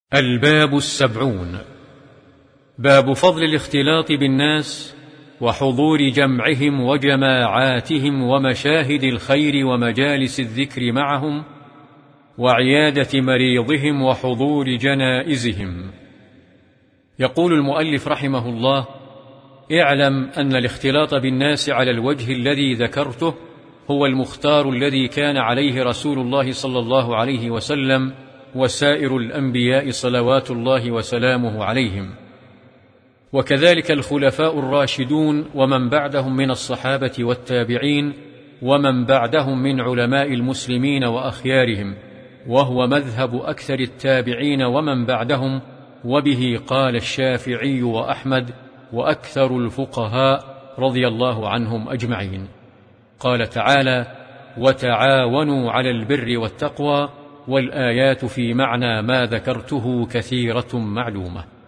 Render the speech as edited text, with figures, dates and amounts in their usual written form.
الباب 70. باب فضل الاختلاط بالناس وحضور جمعهم وجماعاتهم ومشاهد الخير ومجالس الذكر معهم وعيادة مريضهم وحضور جنائزهم. يقول المؤلف رحمه الله: اعلم أن الاختلاط بالناس على الوجه الذي ذكرته هو المختار الذي كان عليه رسول الله صلى الله عليه وسلم وسائر الأنبياء صلوات الله وسلامه عليهم، وكذلك الخلفاء الراشدون ومن بعدهم من الصحابة والتابعين ومن بعدهم من علماء المسلمين وأخيارهم، وهو مذهب أكثر التابعين ومن بعدهم، وبه قال الشافعي وأحمد وأكثر الفقهاء رضي الله عنهم أجمعين. قال تعالى: وتعاونوا على البر والتقوى، والآيات في معنى ما ذكرته كثيرة معلومة.